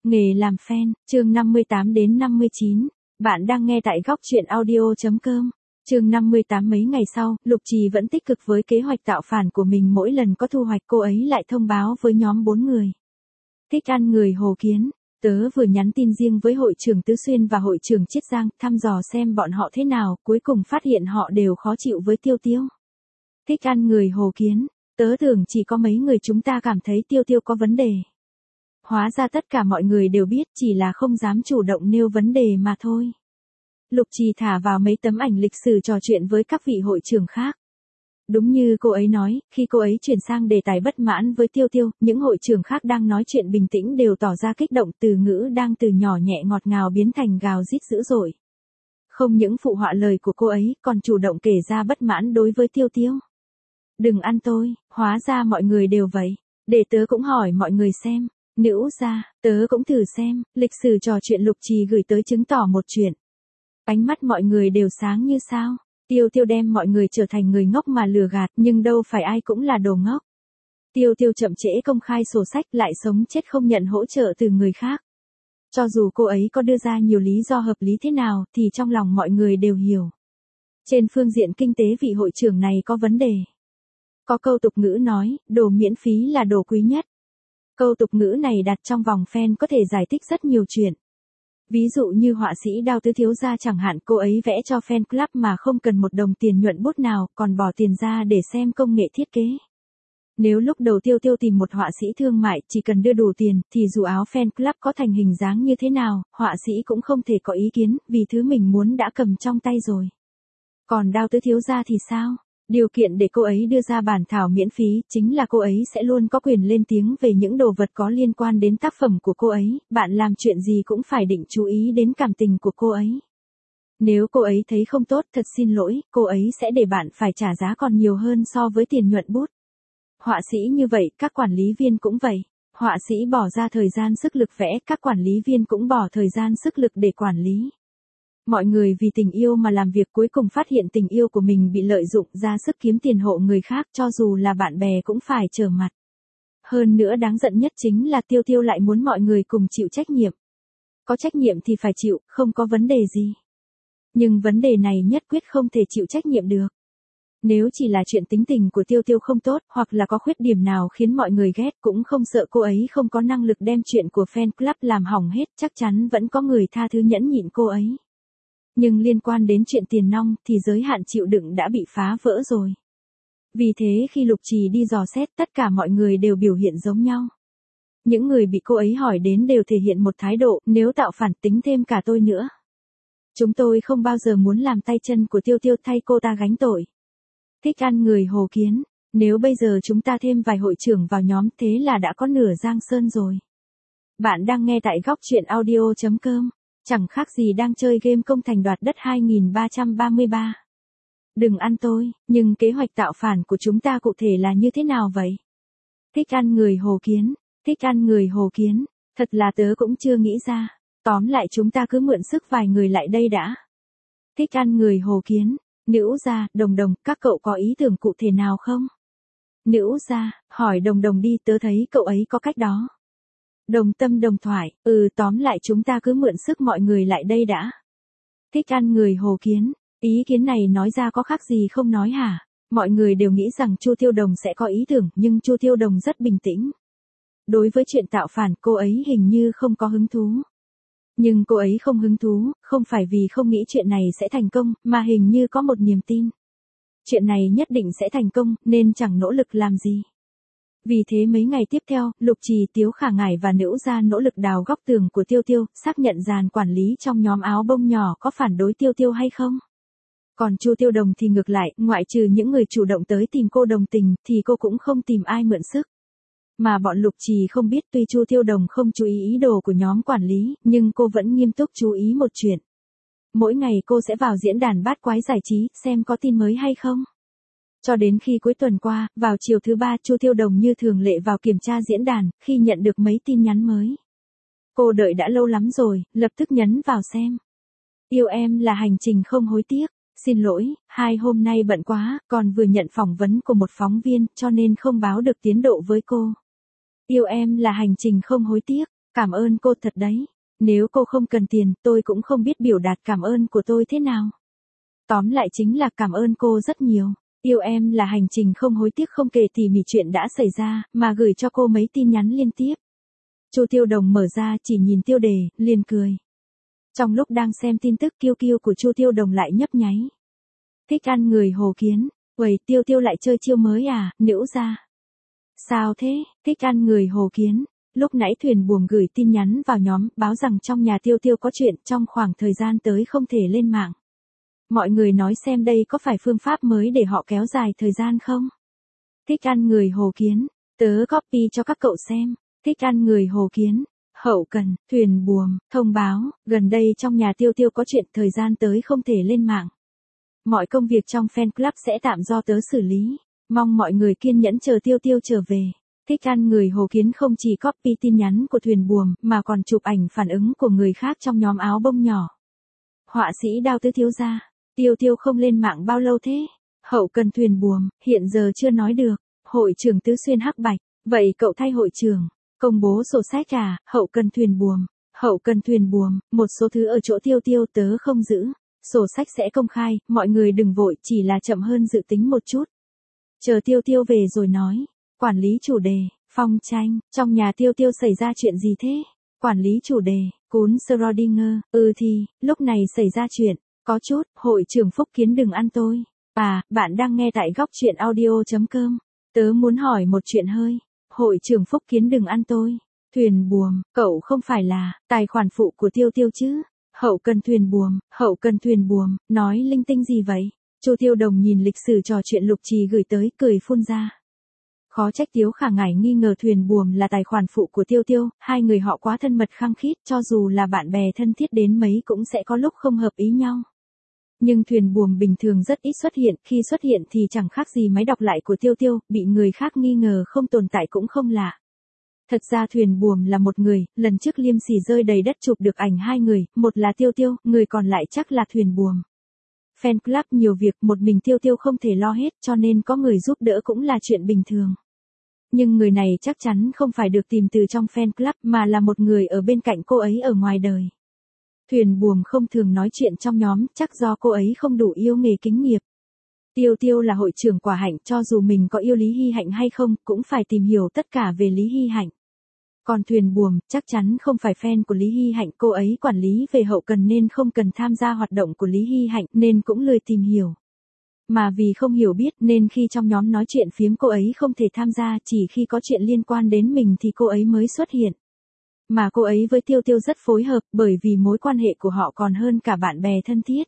Nghề làm fan, chương 58 đến 59. Bạn đang nghe tại góc truyện audio.com. Chương 58. Mấy ngày sau, Lục Trì vẫn tích cực với kế hoạch tạo phản của mình, mỗi lần có thu hoạch cô ấy lại thông báo với nhóm 4 người. Thích ăn người Hồ Kiến. Tớ vừa nhắn tin riêng với hội trưởng Tứ Xuyên và hội trưởng Chiết Giang, thăm dò xem bọn họ thế nào, cuối cùng phát hiện họ đều khó chịu với Tiêu Tiêu. Thích ăn người Hồ Kiến. Tớ tưởng chỉ có mấy người chúng ta cảm thấy Tiêu Tiêu có vấn đề. Hóa ra tất cả mọi người đều biết, chỉ là không dám chủ động nêu vấn đề mà thôi. Lục Trì thả vào mấy tấm ảnh lịch sử trò chuyện với các vị hội trưởng khác. Đúng như cô ấy nói, khi cô ấy chuyển sang đề tài bất mãn với Tiêu Tiêu, những hội trưởng khác đang nói chuyện bình tĩnh đều tỏ ra kích động, từ ngữ đang từ nhỏ nhẹ ngọt ngào biến thành gào rít dữ dội. Không những phụ họa lời của cô ấy, còn chủ động kể ra bất mãn đối với Tiêu Tiêu. Đừng ăn tôi, hóa ra mọi người đều vậy. Để tớ cũng hỏi mọi người xem. Nữ ra, tớ cũng thử xem. Lịch sử trò chuyện Lục Trì gửi tới chứng tỏ một chuyện. Ánh mắt mọi người đều sáng như sao. Tiêu Tiêu đem mọi người trở thành người ngốc mà lừa gạt, nhưng đâu phải ai cũng là đồ ngốc. Tiêu Tiêu chậm trễ công khai sổ sách, lại sống chết không nhận hỗ trợ từ người khác. Cho dù cô ấy có đưa ra nhiều lý do hợp lý thế nào, thì trong lòng mọi người đều hiểu. Trên phương diện kinh tế vị hội trưởng này có vấn đề. Có câu tục ngữ nói, đồ miễn phí là đồ quý nhất. Câu tục ngữ này đặt trong vòng fan có thể giải thích rất nhiều chuyện. Ví dụ như họa sĩ Đao Tứ Thiếu Gia chẳng hạn, cô ấy vẽ cho fan club mà không cần một đồng tiền nhuận bút nào, còn bỏ tiền ra để xem công nghệ thiết kế. Nếu lúc đầu Tiêu Tiêu tìm một họa sĩ thương mại, chỉ cần đưa đủ tiền, thì dù áo fan club có thành hình dáng như thế nào, họa sĩ cũng không thể có ý kiến, vì thứ mình muốn đã cầm trong tay rồi. Còn Đao Tứ Thiếu Gia thì sao? Điều kiện để cô ấy đưa ra bản thảo miễn phí, chính là cô ấy sẽ luôn có quyền lên tiếng về những đồ vật có liên quan đến tác phẩm của cô ấy, bạn làm chuyện gì cũng phải định chú ý đến cảm tình của cô ấy. Nếu cô ấy thấy không tốt, thật xin lỗi, cô ấy sẽ để bạn phải trả giá còn nhiều hơn so với tiền nhuận bút. Họa sĩ như vậy, các quản lý viên cũng vậy. Họa sĩ bỏ ra thời gian sức lực vẽ, các quản lý viên cũng bỏ thời gian sức lực để quản lý. Mọi người vì tình yêu mà làm việc, cuối cùng phát hiện tình yêu của mình bị lợi dụng, ra sức kiếm tiền hộ người khác, cho dù là bạn bè cũng phải trở mặt. Hơn nữa đáng giận nhất chính là Tiêu Tiêu lại muốn mọi người cùng chịu trách nhiệm. Có trách nhiệm thì phải chịu, không có vấn đề gì. Nhưng vấn đề này nhất quyết không thể chịu trách nhiệm được. Nếu chỉ là chuyện tính tình của Tiêu Tiêu không tốt, hoặc là có khuyết điểm nào khiến mọi người ghét, cũng không sợ cô ấy không có năng lực đem chuyện của fan club làm hỏng hết, chắc chắn vẫn có người tha thứ nhẫn nhịn cô ấy. Nhưng liên quan đến chuyện tiền nong thì giới hạn chịu đựng đã bị phá vỡ rồi. Vì thế khi Lục Trì đi dò xét, tất cả mọi người đều biểu hiện giống nhau. Những người bị cô ấy hỏi đến đều thể hiện một thái độ, nếu tạo phản tính thêm cả tôi nữa. Chúng tôi không bao giờ muốn làm tay chân của Tiêu Tiêu thay cô ta gánh tội. Thích ăn người Hồ Kiến, nếu bây giờ chúng ta thêm vài hội trưởng vào nhóm, thế là đã có nửa Giang Sơn rồi. Bạn đang nghe tại góc truyện audio.com. Chẳng khác gì đang chơi game công thành đoạt đất 2333. Đừng ăn tôi, nhưng kế hoạch tạo phản của chúng ta cụ thể là như thế nào vậy? Thích ăn người Hồ Kiến, thích ăn người Hồ Kiến, thật là tớ cũng chưa nghĩ ra. Tóm lại chúng ta cứ mượn sức vài người lại đây đã. Thích ăn người Hồ Kiến, Nữ gia, Đồng Đồng, các cậu có ý tưởng cụ thể nào không? Nữ gia, hỏi Đồng Đồng đi, tớ thấy cậu ấy có cách đó. Đồng tâm đồng thoại, tóm lại chúng ta cứ mượn sức mọi người lại đây đã. Thích ăn người Hồ Kiến, ý kiến này nói ra có khác gì không nói hả? Mọi người đều nghĩ rằng Chu Tiêu Đồng sẽ có ý tưởng, nhưng Chu Tiêu Đồng rất bình tĩnh. Đối với chuyện tạo phản, cô ấy hình như không có hứng thú. Nhưng cô ấy không hứng thú, không phải vì không nghĩ chuyện này sẽ thành công, mà hình như có một niềm tin. Chuyện này nhất định sẽ thành công, nên chẳng nỗ lực làm gì. Vì thế mấy ngày tiếp theo, Lục Trì, Tiếu Khả Ngải và Nữ gia nỗ lực đào góc tường của Tiêu Tiêu, xác nhận dàn quản lý trong nhóm áo bông nhỏ có phản đối Tiêu Tiêu hay không. Còn Chu Tiêu Đồng thì ngược lại, ngoại trừ những người chủ động tới tìm cô đồng tình, thì cô cũng không tìm ai mượn sức. Mà bọn Lục Trì không biết, tuy Chu Tiêu Đồng không chú ý ý đồ của nhóm quản lý, nhưng cô vẫn nghiêm túc chú ý một chuyện. Mỗi ngày cô sẽ vào diễn đàn bát quái giải trí, xem có tin mới hay không. Cho đến khi cuối tuần qua, vào chiều thứ 3, Chu Tiêu Đồng như thường lệ vào kiểm tra diễn đàn, khi nhận được mấy tin nhắn mới. Cô đợi đã lâu lắm rồi, lập tức nhấn vào xem. Yêu em là hành trình không hối tiếc. Xin lỗi, hôm nay bận quá, còn vừa nhận phỏng vấn của một phóng viên, cho nên không báo được tiến độ với cô. Yêu em là hành trình không hối tiếc. Cảm ơn cô thật đấy. Nếu cô không cần tiền, tôi cũng không biết biểu đạt cảm ơn của tôi thế nào. Tóm lại chính là cảm ơn cô rất nhiều. Yêu em là hành trình không hối tiếc không kể tỉ mỉ chuyện đã xảy ra, mà gửi cho cô mấy tin nhắn liên tiếp. Chu Tiêu Đồng mở ra chỉ nhìn tiêu đề, liền cười. Trong lúc đang xem tin tức kiêu kiêu của Chu Tiêu Đồng lại nhấp nháy. Thích ăn người Hồ Kiến. Uầy, Tiêu Tiêu lại chơi chiêu mới à, Nữu ra. Sao thế, thích ăn người Hồ Kiến. Lúc nãy thuyền buồm gửi tin nhắn vào nhóm, báo rằng trong nhà Tiêu Tiêu có chuyện trong khoảng thời gian tới không thể lên mạng. Mọi người nói xem đây có phải phương pháp mới để họ kéo dài thời gian không? Thích ăn người Hồ Kiến. Tớ copy cho các cậu xem. Thích ăn người Hồ Kiến. Hậu cần, thuyền buồm, thông báo, gần đây trong nhà Tiêu Tiêu có chuyện thời gian tới không thể lên mạng. Mọi công việc trong fan club sẽ tạm do tớ xử lý. Mong mọi người kiên nhẫn chờ Tiêu Tiêu trở về. Thích ăn người Hồ Kiến không chỉ copy tin nhắn của thuyền buồm mà còn chụp ảnh phản ứng của người khác trong nhóm áo bông nhỏ. Họa sĩ Đao Tứ thiếu gia. Tiêu Tiêu không lên mạng bao lâu thế? Hậu cần thuyền buồm, hiện giờ chưa nói được. Hội trưởng Tứ Xuyên Hắc Bạch. Vậy cậu thay hội trưởng. Công bố sổ sách à? Hậu cần thuyền buồm. Hậu cần thuyền buồm, một số thứ ở chỗ Tiêu Tiêu tớ không giữ. Sổ sách sẽ công khai, mọi người đừng vội, chỉ là chậm hơn dự tính một chút. Chờ Tiêu Tiêu về rồi nói. Quản lý chủ đề, phong tranh, trong nhà Tiêu Tiêu xảy ra chuyện gì thế? Quản lý chủ đề, cún Schrödinger, thì, lúc này xảy ra chuyện, có chút, hội trưởng Phúc Kiến đừng ăn tôi. Bạn đang nghe tại góc chuyện audio.com. Tớ muốn hỏi một chuyện hơi. Hội trưởng Phúc Kiến đừng ăn tôi. Thuyền buồm, cậu không phải là tài khoản phụ của Tiêu Tiêu chứ? Hậu cần thuyền buồm, nói linh tinh gì vậy? Chu Tiêu Đồng nhìn lịch sử trò chuyện Lục Trì gửi tới, cười phun ra. Khó trách Tiếu Khả Ngải nghi ngờ thuyền buồm là tài khoản phụ của Tiêu Tiêu, hai người họ quá thân mật khăng khít, cho dù là bạn bè thân thiết đến mấy cũng sẽ có lúc không hợp ý nhau. Nhưng thuyền buồm bình thường rất ít xuất hiện, khi xuất hiện thì chẳng khác gì máy đọc lại của Tiêu Tiêu, bị người khác nghi ngờ không tồn tại cũng không lạ. Thật ra thuyền buồm là một người, lần trước liêm sỉ rơi đầy đất chụp được ảnh hai người, một là Tiêu Tiêu, người còn lại chắc là thuyền buồm. Fan club nhiều việc, một mình Tiêu Tiêu không thể lo hết, cho nên có người giúp đỡ cũng là chuyện bình thường. Nhưng người này chắc chắn không phải được tìm từ trong fan club mà là một người ở bên cạnh cô ấy ở ngoài đời. Thuyền buồm không thường nói chuyện trong nhóm, chắc do cô ấy không đủ yêu nghề kính nghiệp. Tiêu Tiêu là hội trưởng Quả Hạnh, cho dù mình có yêu Lý Hy Hạnh hay không, cũng phải tìm hiểu tất cả về Lý Hy Hạnh. Còn thuyền buồm, chắc chắn không phải fan của Lý Hy Hạnh, cô ấy quản lý về hậu cần nên không cần tham gia hoạt động của Lý Hy Hạnh nên cũng lười tìm hiểu. Mà vì không hiểu biết nên khi trong nhóm nói chuyện phiếm cô ấy không thể tham gia, chỉ khi có chuyện liên quan đến mình thì cô ấy mới xuất hiện. Mà cô ấy với Tiêu Tiêu rất phối hợp bởi vì mối quan hệ của họ còn hơn cả bạn bè thân thiết.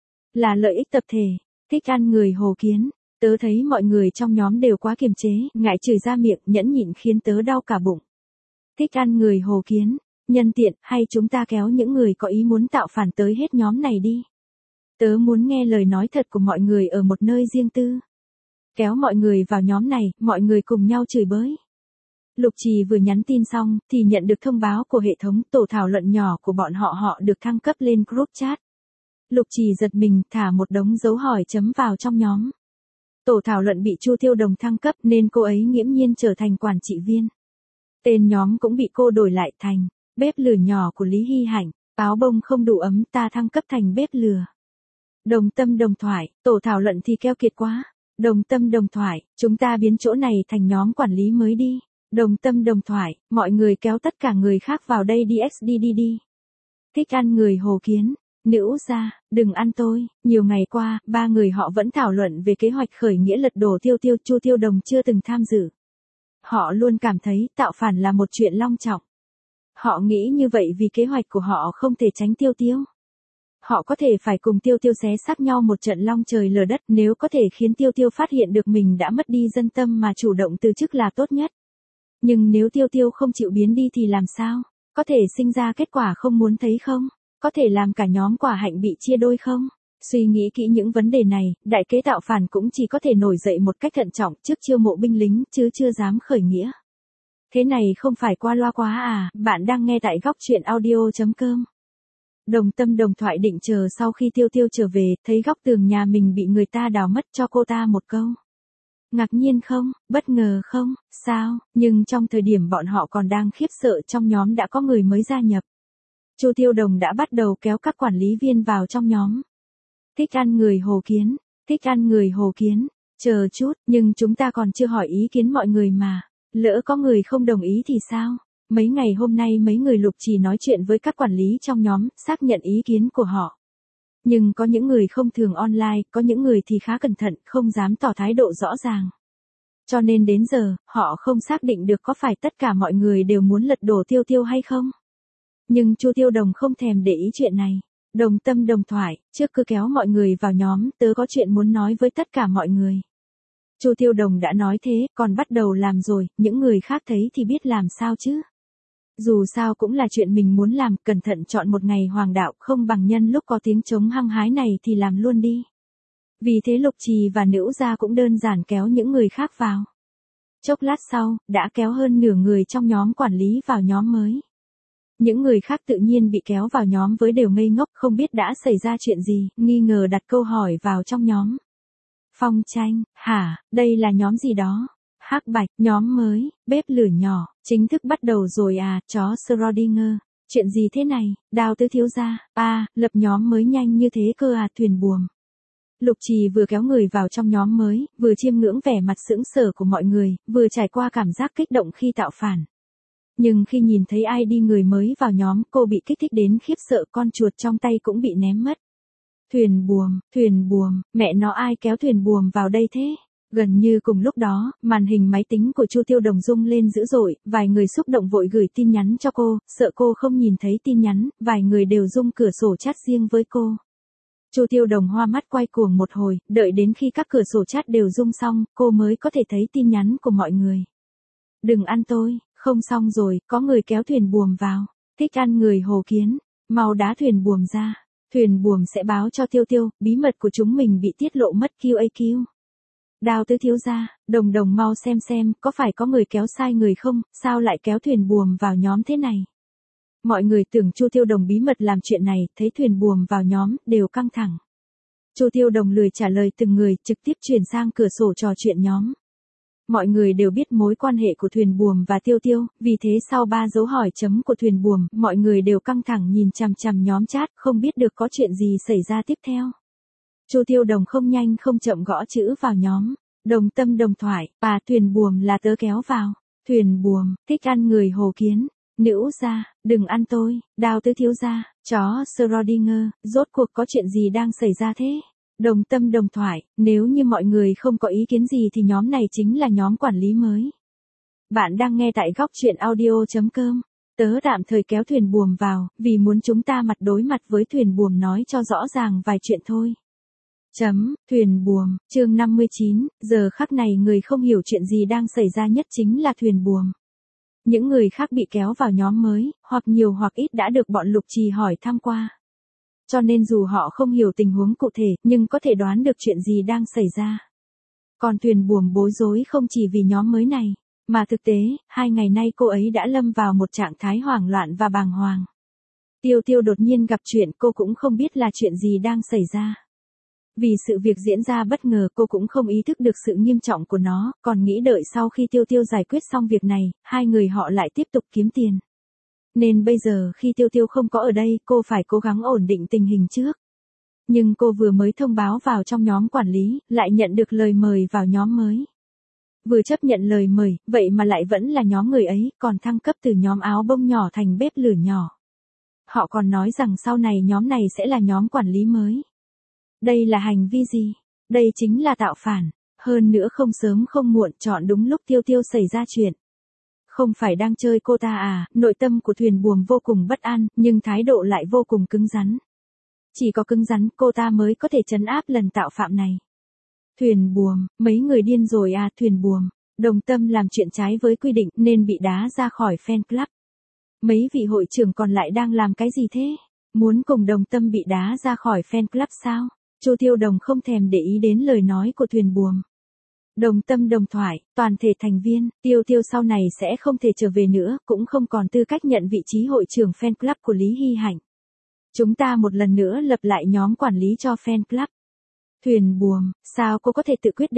Là lợi ích tập thể. Thích ăn người Hồ Kiến. Tớ thấy mọi người trong nhóm đều quá kiềm chế, ngại chửi ra miệng, nhẫn nhịn khiến tớ đau cả bụng. Thích ăn người Hồ Kiến. Nhân tiện, hay chúng ta kéo những người có ý muốn tạo phản tới hết nhóm này đi. Tớ muốn nghe lời nói thật của mọi người ở một nơi riêng tư. Kéo mọi người vào nhóm này, mọi người cùng nhau chửi bới. Lục Trì vừa nhắn tin xong, thì nhận được thông báo của hệ thống, tổ thảo luận nhỏ của bọn họ được thăng cấp lên group chat. Lục Trì giật mình, thả một đống dấu hỏi chấm vào trong nhóm. Tổ thảo luận bị Chu Tiêu Đồng thăng cấp nên cô ấy nghiễm nhiên trở thành quản trị viên. Tên nhóm cũng bị cô đổi lại thành bếp lửa nhỏ của Lý Hy Hạnh. Áo bông không đủ ấm, ta thăng cấp thành bếp lửa. Đồng tâm đồng thoại, tổ thảo luận thì keo kiệt quá. Đồng tâm đồng thoại, chúng ta biến chỗ này thành nhóm quản lý mới đi. Đồng tâm đồng thoại, mọi người kéo tất cả người khác vào đây đi đi. Thích ăn người Hồ Kiến. Nữu ra, đừng ăn tôi. Nhiều ngày qua, ba người họ vẫn thảo luận về kế hoạch khởi nghĩa lật đổ Tiêu Tiêu, Chu Tiêu Đồng chưa từng tham dự. Họ luôn cảm thấy tạo phản là một chuyện long trọng. Họ nghĩ như vậy vì kế hoạch của họ không thể tránh Tiêu Tiêu. Họ có thể phải cùng Tiêu Tiêu xé xác nhau một trận long trời lở đất, nếu có thể khiến Tiêu Tiêu phát hiện được mình đã mất đi dân tâm mà chủ động từ chức là tốt nhất. Nhưng nếu Tiêu Tiêu không chịu biến đi thì làm sao? Có thể sinh ra kết quả không muốn thấy không? Có thể làm cả nhóm Quả Hạnh bị chia đôi không? Suy nghĩ kỹ những vấn đề này, đại kế tạo phản cũng chỉ có thể nổi dậy một cách thận trọng trước chiêu mộ binh lính, chứ chưa dám khởi nghĩa. Thế này không phải qua loa quá à? Bạn đang nghe tại góc chuyện audio.com. Đồng tâm đồng thoại định chờ sau khi Tiêu Tiêu trở về, thấy góc tường nhà mình bị người ta đào mất, cho cô ta một câu. Ngạc nhiên không? Bất ngờ không? Sao? Nhưng trong thời điểm bọn họ còn đang khiếp sợ trong nhóm đã có người mới gia nhập. Chu Tiêu Đồng đã bắt đầu kéo các quản lý viên vào trong nhóm. Thích ăn người Hồ Kiến, thích ăn người Hồ Kiến. Chờ chút, nhưng chúng ta còn chưa hỏi ý kiến mọi người mà. Lỡ có người không đồng ý thì sao? Mấy ngày hôm nay mấy người Lục Trì nói chuyện với các quản lý trong nhóm, xác nhận ý kiến của họ. Nhưng có những người không thường online, có những người thì khá cẩn thận, không dám tỏ thái độ rõ ràng. Cho nên đến giờ, họ không xác định được có phải tất cả mọi người đều muốn lật đổ Tiêu Tiêu hay không. Nhưng Chu Tiêu Đồng không thèm để ý chuyện này. Đồng tâm đồng thoại, trước cứ kéo mọi người vào nhóm, tớ có chuyện muốn nói với tất cả mọi người. Chu Tiêu Đồng đã nói thế, còn bắt đầu làm rồi, những người khác thấy thì biết làm sao chứ. Dù sao cũng là chuyện mình muốn làm, cẩn thận chọn một ngày hoàng đạo, không bằng nhân lúc có tiếng trống hăng hái này thì làm luôn đi. Vì thế Lục Trì và Nữ Gia cũng đơn giản kéo những người khác vào. Chốc lát sau, đã kéo hơn nửa người trong nhóm quản lý vào nhóm mới. Những người khác tự nhiên bị kéo vào nhóm với đều ngây ngốc, không biết đã xảy ra chuyện gì, nghi ngờ đặt câu hỏi vào trong nhóm. Phong Tranh, hả, đây là nhóm gì đó? Hắc Bạch, nhóm mới, bếp lửa nhỏ, chính thức bắt đầu rồi à, chó Schrödinger. Chuyện gì thế này, Đào Tứ thiếu gia, lập nhóm mới nhanh như thế cơ à, thuyền buồm. Lục Trì vừa kéo người vào trong nhóm mới, vừa chiêm ngưỡng vẻ mặt sững sờ của mọi người, vừa trải qua cảm giác kích động khi tạo phản. Nhưng khi nhìn thấy ai đi người mới vào nhóm, cô bị kích thích đến khiếp sợ, con chuột trong tay cũng bị ném mất. Thuyền buồm, mẹ nó ai kéo thuyền buồm vào đây thế? Gần như cùng lúc đó, màn hình máy tính của Chu Tiêu Đồng rung lên dữ dội, vài người xúc động vội gửi tin nhắn cho cô, sợ cô không nhìn thấy tin nhắn, vài người đều rung cửa sổ chat riêng với cô. Chu Tiêu Đồng hoa mắt quay cuồng một hồi, đợi đến khi các cửa sổ chat đều rung xong, cô mới có thể thấy tin nhắn của mọi người. Đừng ăn tôi, không xong rồi, có người kéo thuyền buồm vào, thích ăn người Hồ Kiến, mau đá thuyền buồm ra, thuyền buồm sẽ báo cho Tiêu Tiêu, bí mật của chúng mình bị tiết lộ mất QAQ. Đào Tứ thiếu gia, Đồng mau xem, có phải có người kéo sai người không, sao lại kéo thuyền buồm vào nhóm thế này? Mọi người tưởng Chu Tiêu Đồng bí mật làm chuyện này, thấy thuyền buồm vào nhóm, đều căng thẳng. Chu Tiêu Đồng lười trả lời từng người, trực tiếp chuyển sang cửa sổ trò chuyện nhóm. Mọi người đều biết mối quan hệ của thuyền buồm và Tiêu Tiêu, vì thế sau 3 dấu hỏi chấm của thuyền buồm, mọi người đều căng thẳng nhìn chằm chằm nhóm chat, không biết được có chuyện gì xảy ra tiếp theo. Chu Tiêu Đồng không nhanh không chậm gõ chữ vào nhóm. Đồng tâm đồng thoại, thuyền buồm là tớ kéo vào. Thuyền buồm, thích ăn người Hồ Kiến. Nữ gia, đừng ăn tôi. Đào Tứ thiếu gia, chó Schrödinger, rốt cuộc có chuyện gì đang xảy ra thế? Đồng tâm đồng thoại, nếu như mọi người không có ý kiến gì thì nhóm này chính là nhóm quản lý mới. Bạn đang nghe tại góc truyện audio.com. Tớ tạm thời kéo thuyền buồm vào, vì muốn chúng ta mặt đối mặt với thuyền buồm nói cho rõ ràng vài chuyện thôi. Thuyền buồm, chương 59, giờ khắc này người không hiểu chuyện gì đang xảy ra nhất chính là thuyền buồm. Những người khác bị kéo vào nhóm mới, hoặc nhiều hoặc ít đã được bọn Lục Trì hỏi thăm qua. Cho nên dù họ không hiểu tình huống cụ thể, nhưng có thể đoán được chuyện gì đang xảy ra. Còn thuyền buồm bối rối không chỉ vì nhóm mới này, mà thực tế, 2 ngày nay cô ấy đã lâm vào một trạng thái hoảng loạn và bàng hoàng. Tiêu Tiêu đột nhiên gặp chuyện cô cũng không biết là chuyện gì đang xảy ra. Vì sự việc diễn ra bất ngờ cô cũng không ý thức được sự nghiêm trọng của nó, còn nghĩ đợi sau khi Tiêu Tiêu giải quyết xong việc này, hai người họ lại tiếp tục kiếm tiền. Nên bây giờ khi Tiêu Tiêu không có ở đây cô phải cố gắng ổn định tình hình trước. Nhưng cô vừa mới thông báo vào trong nhóm quản lý, lại nhận được lời mời vào nhóm mới. Vừa chấp nhận lời mời, vậy mà lại vẫn là nhóm người ấy, còn thăng cấp từ nhóm áo bông nhỏ thành bếp lửa nhỏ. Họ còn nói rằng sau này nhóm này sẽ là nhóm quản lý mới. Đây là hành vi gì? Đây chính là tạo phản. Hơn nữa không sớm không muộn chọn đúng lúc Tiêu Tiêu xảy ra chuyện. Không phải đang chơi cô ta à, nội tâm của thuyền buồm vô cùng bất an, nhưng thái độ lại vô cùng cứng rắn. Chỉ có cứng rắn cô ta mới có thể trấn áp lần tạo phạm này. Thuyền buồm, mấy người điên rồi à, thuyền buồm. Đồng tâm làm chuyện trái với quy định nên bị đá ra khỏi fan club. Mấy vị hội trưởng còn lại đang làm cái gì thế? Muốn cùng đồng tâm bị đá ra khỏi fan club sao? Chu Tiêu Đồng không thèm để ý đến lời nói của thuyền buồm. Đồng tâm đồng thoại, toàn thể thành viên, Tiêu Tiêu sau này sẽ không thể trở về nữa, cũng không còn tư cách nhận vị trí hội trưởng fan club của Lý Hy Hạnh. Chúng ta một lần nữa lập lại nhóm quản lý cho fan club. Thuyền buồm, sao cô có thể tự quyết định?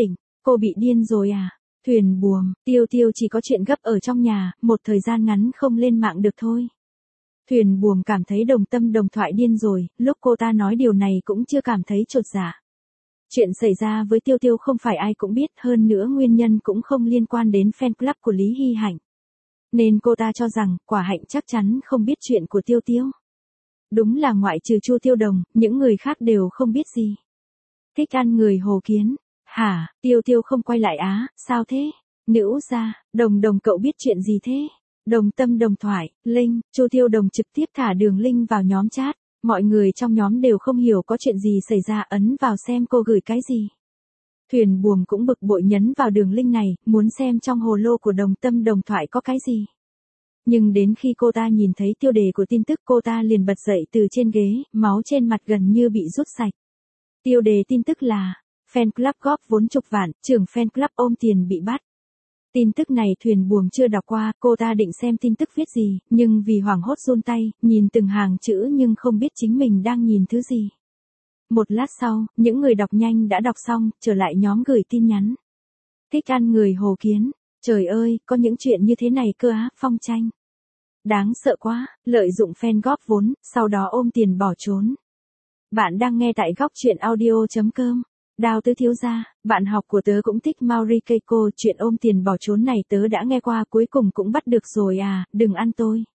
Cô bị điên rồi à? Thuyền buồm, Tiêu Tiêu chỉ có chuyện gấp ở trong nhà, một thời gian ngắn không lên mạng được thôi. Thuyền buồm cảm thấy Đồng Tâm Đồng Thoại điên rồi, lúc cô ta nói điều này cũng chưa cảm thấy chột dạ. Chuyện xảy ra với Tiêu Tiêu không phải ai cũng biết, hơn nữa nguyên nhân cũng không liên quan đến fan club của Lý Hy Hạnh. Nên cô ta cho rằng, Quả Hạnh chắc chắn không biết chuyện của Tiêu Tiêu. Đúng là ngoại trừ Chu Tiêu Đồng, những người khác đều không biết gì. Thích ăn người Hồ Kiến. Hả, Tiêu Tiêu không quay lại á, sao thế? Nữ gia, Đồng Đồng cậu biết chuyện gì thế? Đồng Tâm Đồng Thoại, link, Chu Tiêu Đồng trực tiếp thả đường link vào nhóm chat. Mọi người trong nhóm đều không hiểu có chuyện gì xảy ra, ấn vào xem cô gửi cái gì. Thuyền buồm cũng bực bội nhấn vào đường link này, muốn xem trong hồ lô của Đồng Tâm Đồng Thoại có cái gì. Nhưng đến khi cô ta nhìn thấy tiêu đề của tin tức, cô ta liền bật dậy từ trên ghế, máu trên mặt gần như bị rút sạch. Tiêu đề tin tức là, fan club góp vốn chục vạn, trưởng fan club ôm tiền bị bắt. Tin tức này thuyền buồm chưa đọc qua, cô ta định xem tin tức viết gì, nhưng vì hoảng hốt run tay, nhìn từng hàng chữ nhưng không biết chính mình đang nhìn thứ gì. Một lát sau, những người đọc nhanh đã đọc xong, trở lại nhóm gửi tin nhắn. Thích ăn người Hồ Kiến. Trời ơi, có những chuyện như thế này cơ á, Phong Tranh. Đáng sợ quá, lợi dụng fan góp vốn, sau đó ôm tiền bỏ trốn. Bạn đang nghe tại góc truyện audio.com. Đào Tứ thiếu gia, bạn học của tớ cũng thích Mauri Keiko, chuyện ôm tiền bỏ trốn này tớ đã nghe qua, cuối cùng cũng bắt được rồi à, đừng ăn tôi.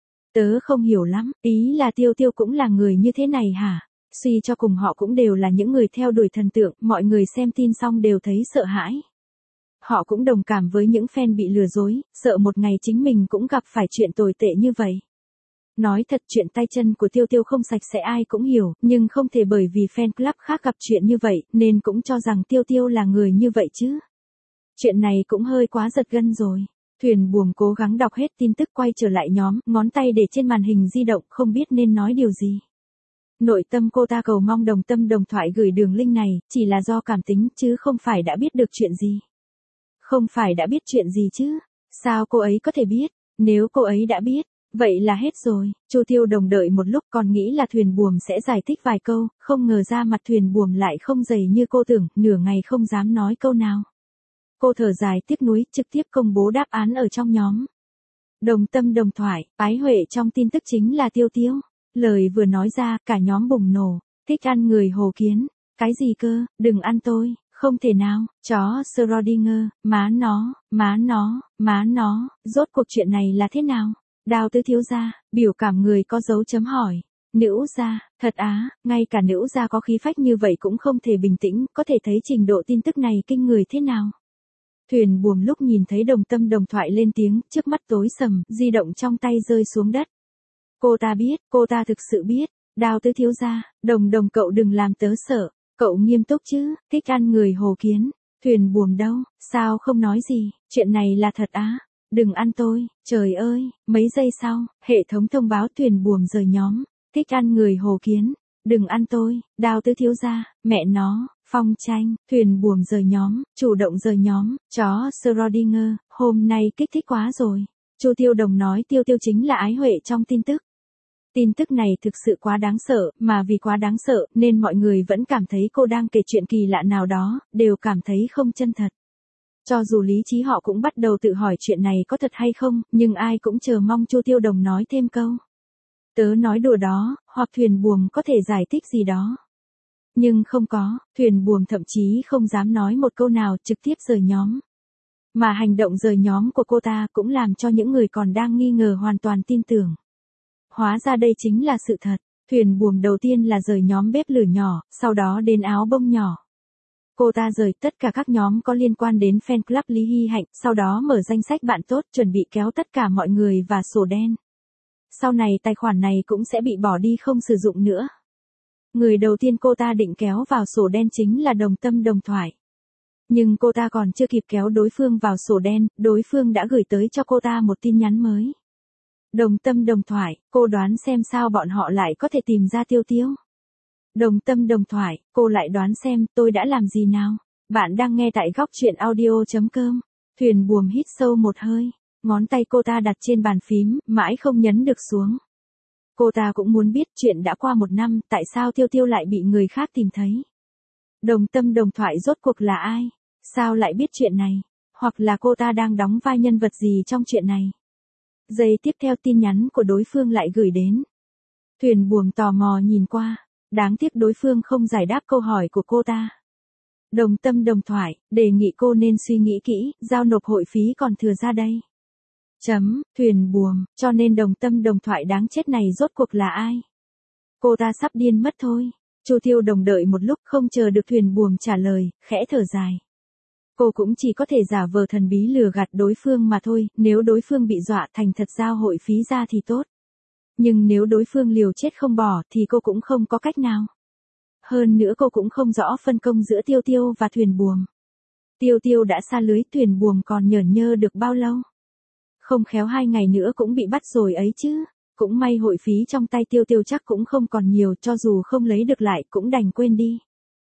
Tớ không hiểu lắm, ý là Tiêu Tiêu cũng là người như thế này hả? Suy cho cùng họ cũng đều là những người theo đuổi thần tượng, mọi người xem tin xong đều thấy sợ hãi. Họ cũng đồng cảm với những fan bị lừa dối, sợ một ngày chính mình cũng gặp phải chuyện tồi tệ như vậy. Nói thật, chuyện tay chân của Tiêu Tiêu không sạch sẽ ai cũng hiểu, nhưng không thể bởi vì fan club khác gặp chuyện như vậy, nên cũng cho rằng Tiêu Tiêu là người như vậy chứ. Chuyện này cũng hơi quá giật gân rồi. Thuyền buồm cố gắng đọc hết tin tức, quay trở lại nhóm, ngón tay để trên màn hình di động, không biết nên nói điều gì. Nội tâm cô ta cầu mong Đồng Tâm Đồng Thoại gửi đường link này, chỉ là do cảm tính, chứ không phải đã biết được chuyện gì. Không phải đã biết chuyện gì chứ? Sao cô ấy có thể biết? Nếu cô ấy đã biết, vậy là hết rồi. Chu Tiêu Đồng đợi một lúc còn nghĩ là thuyền buồm sẽ giải thích vài câu, không ngờ ra mặt thuyền buồm lại không dày như cô tưởng, nửa ngày không dám nói câu nào. Cô thở dài tiếc nuối, trực tiếp công bố đáp án ở trong nhóm. Đồng Tâm Đồng Thoại, Ái Huệ trong tin tức chính là Tiêu Tiêu. Lời vừa nói ra, cả nhóm bùng nổ. Thích ăn người Hồ Kiến. Cái gì cơ, đừng ăn tôi. Không thể nào, chó Schrödinger, má nó, rốt cuộc chuyện này là thế nào? Đào Tứ thiếu gia, biểu cảm người có dấu chấm hỏi. Nữ gia, thật á, ngay cả nữ gia có khí phách như vậy cũng không thể bình tĩnh, có thể thấy trình độ tin tức này kinh người thế nào. Thuyền buồm lúc nhìn thấy Đồng Tâm Đồng Thoại lên tiếng, trước mắt tối sầm, di động trong tay rơi xuống đất. Cô ta thực sự biết. Đào Tứ thiếu gia, Đồng Đồng cậu đừng làm tớ sợ. Cậu nghiêm túc chứ, thích ăn người Hồ Kiến. Thuyền buồm đâu, sao không nói gì, chuyện này là thật á. Đừng ăn tôi, trời ơi, mấy giây sau, hệ thống thông báo thuyền buồm rời nhóm. Thích ăn người Hồ Kiến. Đừng ăn tôi, Đào Tứ thiếu gia, mẹ nó, Phong Tranh, thuyền buồm rời nhóm, chủ động rời nhóm, chó Schrödinger, hôm nay kích thích quá rồi. Chu Tiêu Đồng nói Tiêu Tiêu chính là Ái Huệ trong tin tức. Tin tức này thực sự quá đáng sợ, mà vì quá đáng sợ, nên mọi người vẫn cảm thấy cô đang kể chuyện kỳ lạ nào đó, đều cảm thấy không chân thật. Cho dù lý trí họ cũng bắt đầu tự hỏi chuyện này có thật hay không, nhưng ai cũng chờ mong Chu Tiêu Đồng nói thêm câu. Tớ nói đùa đó, hoặc thuyền buồm có thể giải thích gì đó. Nhưng không có, thuyền buồm thậm chí không dám nói một câu nào, trực tiếp rời nhóm. Mà hành động rời nhóm của cô ta cũng làm cho những người còn đang nghi ngờ hoàn toàn tin tưởng. Hóa ra đây chính là sự thật. Thuyền buồm đầu tiên là rời nhóm bếp lửa nhỏ, sau đó đến áo bông nhỏ. Cô ta rời tất cả các nhóm có liên quan đến fan club Lý Hy Hạnh, sau đó mở danh sách bạn tốt, chuẩn bị kéo tất cả mọi người và sổ đen. Sau này tài khoản này cũng sẽ bị bỏ đi không sử dụng nữa. Người đầu tiên cô ta định kéo vào sổ đen chính là Đồng Tâm Đồng Thoại. Nhưng cô ta còn chưa kịp kéo đối phương vào sổ đen, đối phương đã gửi tới cho cô ta một tin nhắn mới. Đồng Tâm Đồng Thoại, cô đoán xem sao bọn họ lại có thể tìm ra Tiêu Tiêu. Đồng Tâm Đồng Thoại, cô lại đoán xem tôi đã làm gì nào. Bạn đang nghe tại góc truyện audio.com. Thuyền buồm hít sâu một hơi, ngón tay cô ta đặt trên bàn phím, mãi không nhấn được xuống. Cô ta cũng muốn biết chuyện đã qua 1 năm, tại sao Tiêu Tiêu lại bị người khác tìm thấy. Đồng Tâm Đồng Thoại rốt cuộc là ai? Sao lại biết chuyện này? Hoặc là cô ta đang đóng vai nhân vật gì trong chuyện này? Giây tiếp theo tin nhắn của đối phương lại gửi đến. Thuyền buồm tò mò nhìn qua. Đáng tiếc đối phương không giải đáp câu hỏi của cô ta. Đồng tâm đồng thoại, đề nghị cô nên suy nghĩ kỹ, giao nộp hội phí còn thừa ra đây. Thuyền buồm, cho nên đồng tâm đồng thoại đáng chết này rốt cuộc là ai? Cô ta sắp điên mất thôi. Chu Tiêu Đồng đợi một lúc không chờ được thuyền buồm trả lời, khẽ thở dài. Cô cũng chỉ có thể giả vờ thần bí lừa gạt đối phương mà thôi, nếu đối phương bị dọa thành thật giao hội phí ra thì tốt. Nhưng nếu đối phương liều chết không bỏ thì cô cũng không có cách nào. Hơn nữa cô cũng không rõ phân công giữa Tiêu Tiêu và thuyền buồm. Tiêu Tiêu đã sa lưới, thuyền buồm còn nhởn nhơ được bao lâu? Không khéo 2 ngày nữa cũng bị bắt rồi ấy chứ. Cũng may hội phí trong tay Tiêu Tiêu chắc cũng không còn nhiều, cho dù không lấy được lại cũng đành quên đi.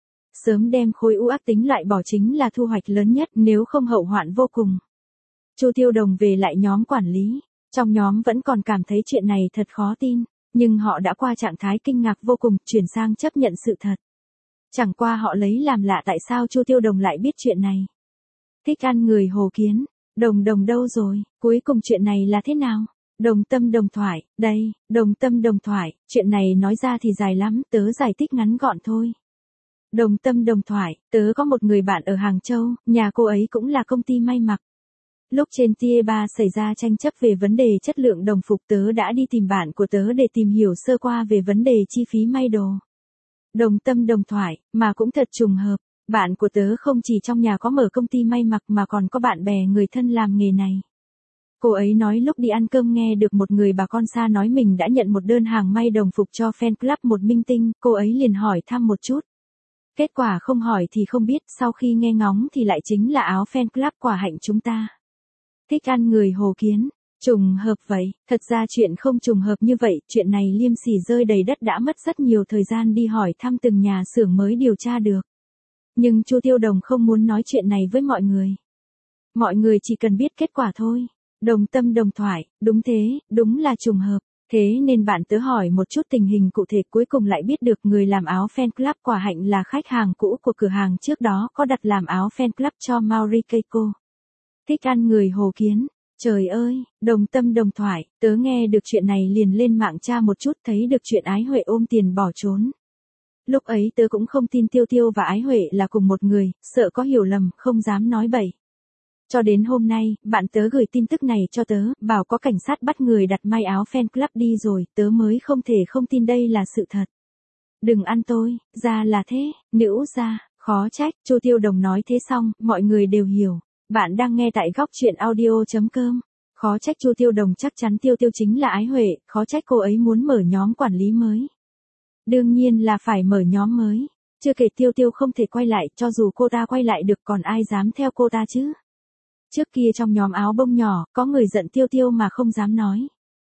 Sớm đem khối u ác tính loại bỏ chính là thu hoạch lớn nhất, nếu không hậu hoạn vô cùng. Chu Tiêu Đồng về lại nhóm quản lý. Trong nhóm vẫn còn cảm thấy chuyện này thật khó tin, nhưng họ đã qua trạng thái kinh ngạc vô cùng, chuyển sang chấp nhận sự thật. Chẳng qua họ lấy làm lạ tại sao Chu Tiêu Đồng lại biết chuyện này. Thích ăn người Hồ Kiến. Đồng Đồng đâu rồi? Cuối cùng chuyện này là thế nào? Đồng tâm đồng thoại, đây, đồng tâm đồng thoại, chuyện này nói ra thì dài lắm, tớ giải thích ngắn gọn thôi. Đồng tâm đồng thoại, tớ có một người bạn ở Hàng Châu, nhà cô ấy cũng là công ty may mặc. Lúc trên Tier 3 xảy ra tranh chấp về vấn đề chất lượng đồng phục, tớ đã đi tìm bạn của tớ để tìm hiểu sơ qua về vấn đề chi phí may đồ. Đồng tâm đồng thoại, mà cũng thật trùng hợp, bạn của tớ không chỉ trong nhà có mở công ty may mặc mà còn có bạn bè người thân làm nghề này. Cô ấy nói lúc đi ăn cơm nghe được một người bà con xa nói mình đã nhận một đơn hàng may đồng phục cho fan club một minh tinh, cô ấy liền hỏi thăm một chút. Kết quả không hỏi thì không biết, sau khi nghe ngóng thì lại chính là áo fan club Quả Hạnh chúng ta. Thích ăn người Hồ Kiến, trùng hợp vậy, thật ra chuyện không trùng hợp như vậy, chuyện này liêm sỉ rơi đầy đất đã mất rất nhiều thời gian đi hỏi thăm từng nhà xưởng mới điều tra được. Nhưng Chu Tiêu Đồng không muốn nói chuyện này với mọi người. Mọi người chỉ cần biết kết quả thôi. Đồng tâm đồng thoại, đúng thế, đúng là trùng hợp. Thế nên bạn tớ hỏi một chút tình hình cụ thể, cuối cùng lại biết được người làm áo fan club Quả Hạnh là khách hàng cũ của cửa hàng trước đó có đặt làm áo fan club cho Mauri Keiko. Thích ăn người Hồ Kiến. Trời ơi, đồng tâm đồng thoại, tớ nghe được chuyện này liền lên mạng tra một chút, thấy được chuyện Ái Huệ ôm tiền bỏ trốn. Lúc ấy tớ cũng không tin Tiêu Tiêu và Ái Huệ là cùng một người, sợ có hiểu lầm, không dám nói bậy. Cho đến hôm nay, bạn tớ gửi tin tức này cho tớ, bảo có cảnh sát bắt người đặt may áo fan club đi rồi, tớ mới không thể không tin đây là sự thật. Đừng ăn tôi, ra là thế, nữ ra, khó trách, Chu Tiêu Đồng nói thế xong, mọi người đều hiểu. Bạn đang nghe tại góc truyện audio.com. Khó trách Chu Tiêu Đồng chắc chắn Tiêu Tiêu chính là Ái Huệ, khó trách cô ấy muốn mở nhóm quản lý mới. Đương nhiên là phải mở nhóm mới. Chưa kể Tiêu Tiêu không thể quay lại, cho dù cô ta quay lại được còn ai dám theo cô ta chứ. Trước kia trong nhóm áo bông nhỏ, có người giận Tiêu Tiêu mà không dám nói.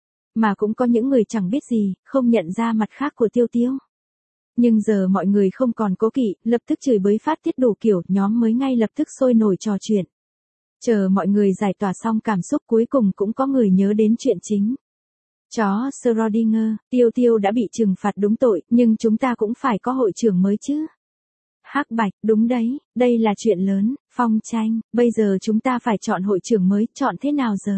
Mà cũng có những người chẳng biết gì, không nhận ra mặt khác của Tiêu Tiêu. Nhưng giờ mọi người không còn cố kỵ, lập tức chửi bới phát tiết đủ kiểu, nhóm mới ngay lập tức sôi nổi trò chuyện. Chờ mọi người giải tỏa xong cảm xúc cuối cùng cũng có người nhớ đến chuyện chính. Chó Schrödinger, Tiêu Tiêu đã bị trừng phạt đúng tội, nhưng chúng ta cũng phải có hội trưởng mới chứ. Hắc Bạch, đúng đấy, đây là chuyện lớn, Phong Tranh, bây giờ chúng ta phải chọn hội trưởng mới, chọn thế nào giờ?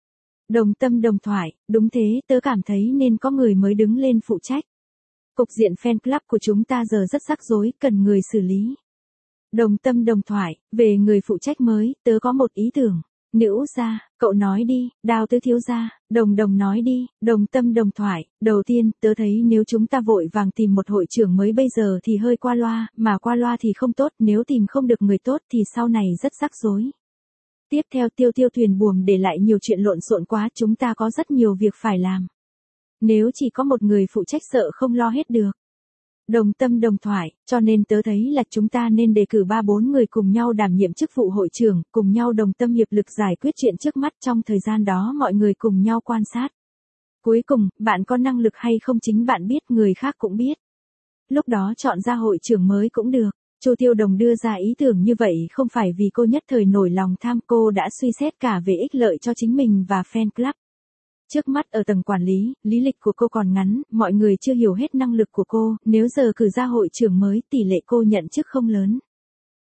Đồng tâm đồng thoại, đúng thế, tớ cảm thấy nên có người mới đứng lên phụ trách. Cục diện fan club của chúng ta giờ rất rắc rối, cần người xử lý. Đồng tâm đồng thoại, về người phụ trách mới, tớ có một ý tưởng. Nữ gia, cậu nói đi, Đào tứ thiếu gia, Đồng Đồng nói đi, đồng tâm đồng thoại, đầu tiên, tớ thấy nếu chúng ta vội vàng tìm một hội trưởng mới bây giờ thì hơi qua loa, mà qua loa thì không tốt, nếu tìm không được người tốt thì sau này rất rắc rối. Tiếp theo Tiêu Tiêu thuyền buồm để lại nhiều chuyện lộn xộn quá, chúng ta có rất nhiều việc phải làm. Nếu chỉ có một người phụ trách sợ không lo hết được. Đồng tâm đồng thoại, cho nên tớ thấy là chúng ta nên đề cử 3-4 người cùng nhau đảm nhiệm chức vụ hội trưởng, cùng nhau đồng tâm hiệp lực giải quyết chuyện trước mắt, trong thời gian đó mọi người cùng nhau quan sát. Cuối cùng, bạn có năng lực hay không chính bạn biết, người khác cũng biết. Lúc đó chọn ra hội trưởng mới cũng được. Chu Tiêu Đồng đưa ra ý tưởng như vậy không phải vì cô nhất thời nổi lòng tham, cô đã suy xét cả về ích lợi cho chính mình và fan club. Trước mắt ở tầng quản lý, lý lịch của cô còn ngắn, mọi người chưa hiểu hết năng lực của cô, nếu giờ cử ra hội trưởng mới tỷ lệ cô nhận chức không lớn.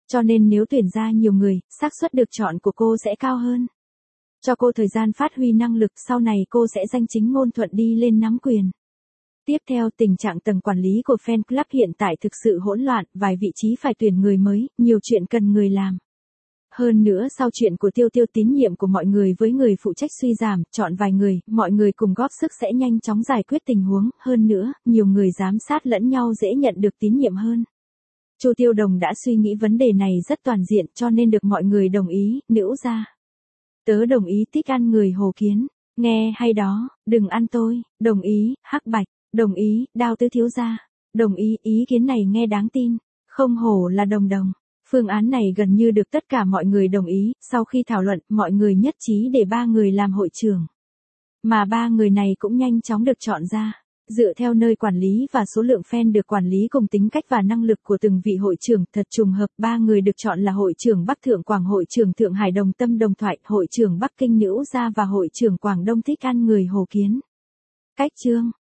Cho nên nếu tuyển ra nhiều người, xác suất được chọn của cô sẽ cao hơn. Cho cô thời gian phát huy năng lực, sau này cô sẽ danh chính ngôn thuận đi lên nắm quyền. Tiếp theo, tình trạng tầng quản lý của fan club hiện tại thực sự hỗn loạn, vài vị trí phải tuyển người mới, nhiều chuyện cần người làm. Hơn nữa sau chuyện của Tiêu Tiêu, tín nhiệm của mọi người với người phụ trách suy giảm, chọn vài người, mọi người cùng góp sức sẽ nhanh chóng giải quyết tình huống, hơn nữa, nhiều người giám sát lẫn nhau dễ nhận được tín nhiệm hơn. Chu Tiêu Đồng đã suy nghĩ vấn đề này rất toàn diện cho nên được mọi người đồng ý, Nữ gia. Tớ đồng ý thích ăn người Hồ Kiến, nghe hay đó, đừng ăn tôi, đồng ý, Hắc Bạch, đồng ý, Đao Tứ thiếu gia, đồng ý, ý kiến này nghe đáng tin, không hổ là đồng đồng. Phương án này gần như được tất cả mọi người đồng ý, sau khi thảo luận, mọi người nhất trí để 3 người làm hội trưởng. Mà 3 người này cũng nhanh chóng được chọn ra. Dựa theo nơi quản lý và số lượng fan được quản lý cùng tính cách và năng lực của từng vị hội trưởng, thật trùng hợp 3 người được chọn là hội trưởng Bắc Thượng Quảng, hội trưởng Thượng Hải Đồng Tâm Đồng Thoại, hội trưởng Bắc Kinh Nữ gia và hội trưởng Quảng Đông thích ăn người Hồ Kiến. Cách chương